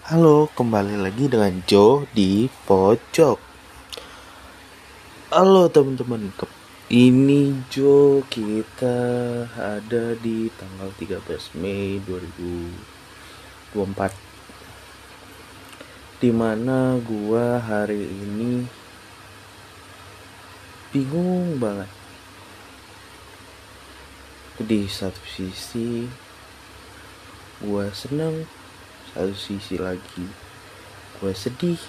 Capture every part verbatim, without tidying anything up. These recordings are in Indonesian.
Halo, kembali lagi dengan Joe di Pojok. Halo teman-teman, ini Joe. Kita ada di tanggal tiga belas Mei dua ribu dua puluh empat, dimana gua hari ini bingung banget. Di satu sisi gua seneng, satu sisi lagi gua sedih.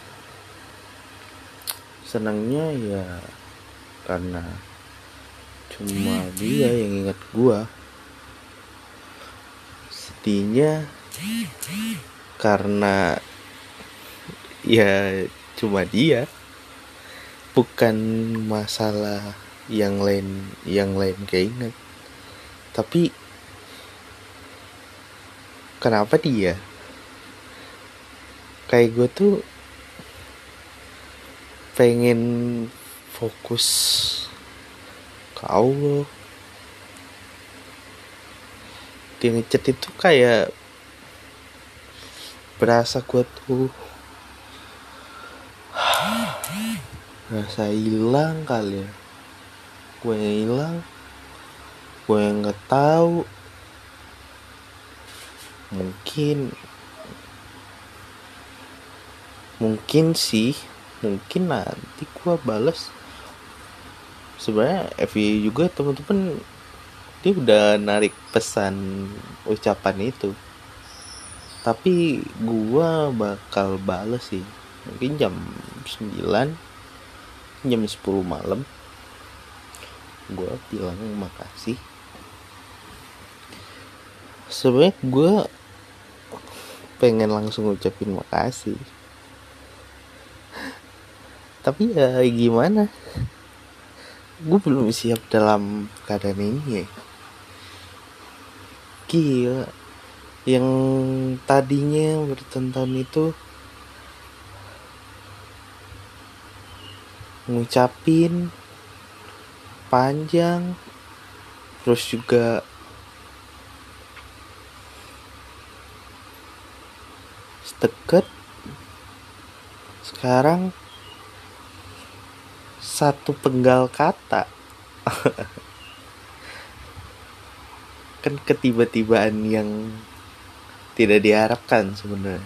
Senangnya ya karena cuma dia yang ingat gua. Sedihnya karena ya cuma dia, bukan masalah yang lain yang lain keinget. Tapi kenapa dia? Kayak gue tuh pengen fokus ke Allah. Dia ngechat itu kayak berasa gue tuh rasa hilang kali ya. Gue yang hilang, gue yang nggak tahu. Mungkin, mungkin sih, mungkin nanti gue bales. Sebenarnya F Y I juga teman-teman, dia udah narik pesan ucapan itu. Tapi gua bakal bales sih. Mungkin jam sembilan, jam sepuluh malam. Gua bilang makasih. Sebenarnya gua pengen langsung ucapin makasih. Tapi ya gimana? Gue belum siap dalam keadaan ini ya. Gila. Yang tadinya bertahun-tahun itu ngucapin panjang, terus juga deket, sekarang satu penggal kata. Kan ketiba-tibaan yang tidak diharapkan sebenarnya.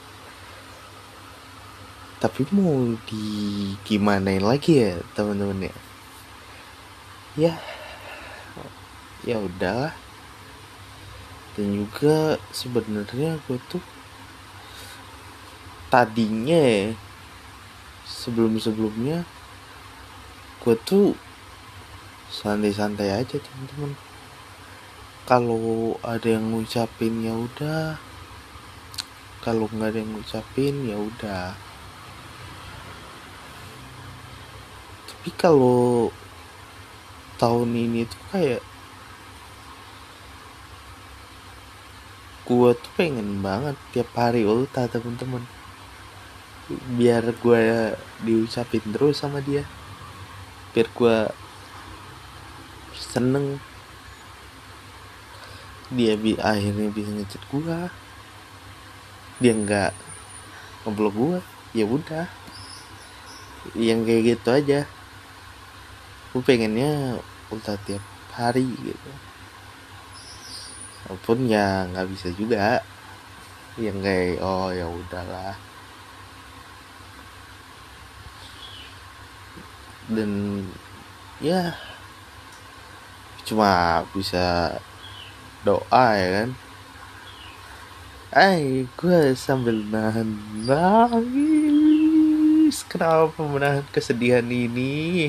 Tapi mau di gimanain lagi ya teman-teman ya? Ya, ya udahlah. Dan juga sebenarnya gue tuh tadinya ya, sebelum-sebelumnya gue tuh santai-santai aja teman-teman. Kalau ada yang ngucapin ya udah, kalau nggak ada yang ngucapin ya udah. Tapi kalau tahun ini tuh kayak gue tuh pengen banget tiap hari ultah teman-teman, biar gue diucapin terus sama dia, biar gue seneng. Dia bi akhirnya bisa ngechat gue, dia nggak ngeblok gue, ya udah, yang kayak gitu aja. Gue pengennya ultah tiap hari gitu, walaupun ya nggak bisa juga, yang kayak oh ya udahlah. Dan ya cuma bisa doa ya kan. Ay, gue sambil nahan nangis. Kenapa menahan kesedihan ini?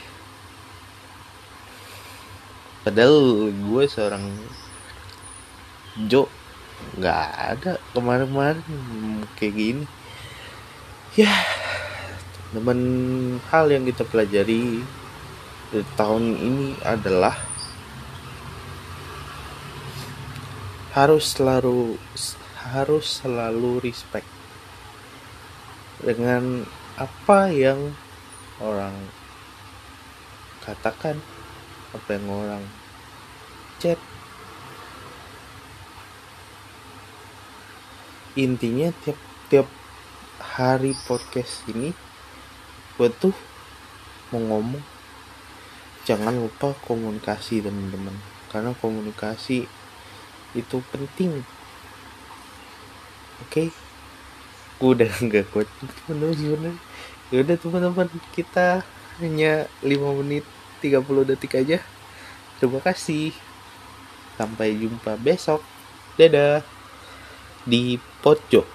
Padahal gue seorang Jo, nggak ada kemarin-kemarin kayak gini. Ya, teman, hal yang kita pelajari di tahun ini adalah harus selalu harus selalu respect dengan apa yang orang katakan, apa yang orang chat. Intinya tiap tiap hari podcast ini gue tuh mau ngomong jangan lupa komunikasi teman-teman, karena komunikasi itu penting. Oke, okay? Gue udah nggak kuat teman-teman. Ya udah teman-teman, kita hanya lima menit tiga puluh detik aja. Terima kasih, sampai jumpa besok. Dadah di Pojok.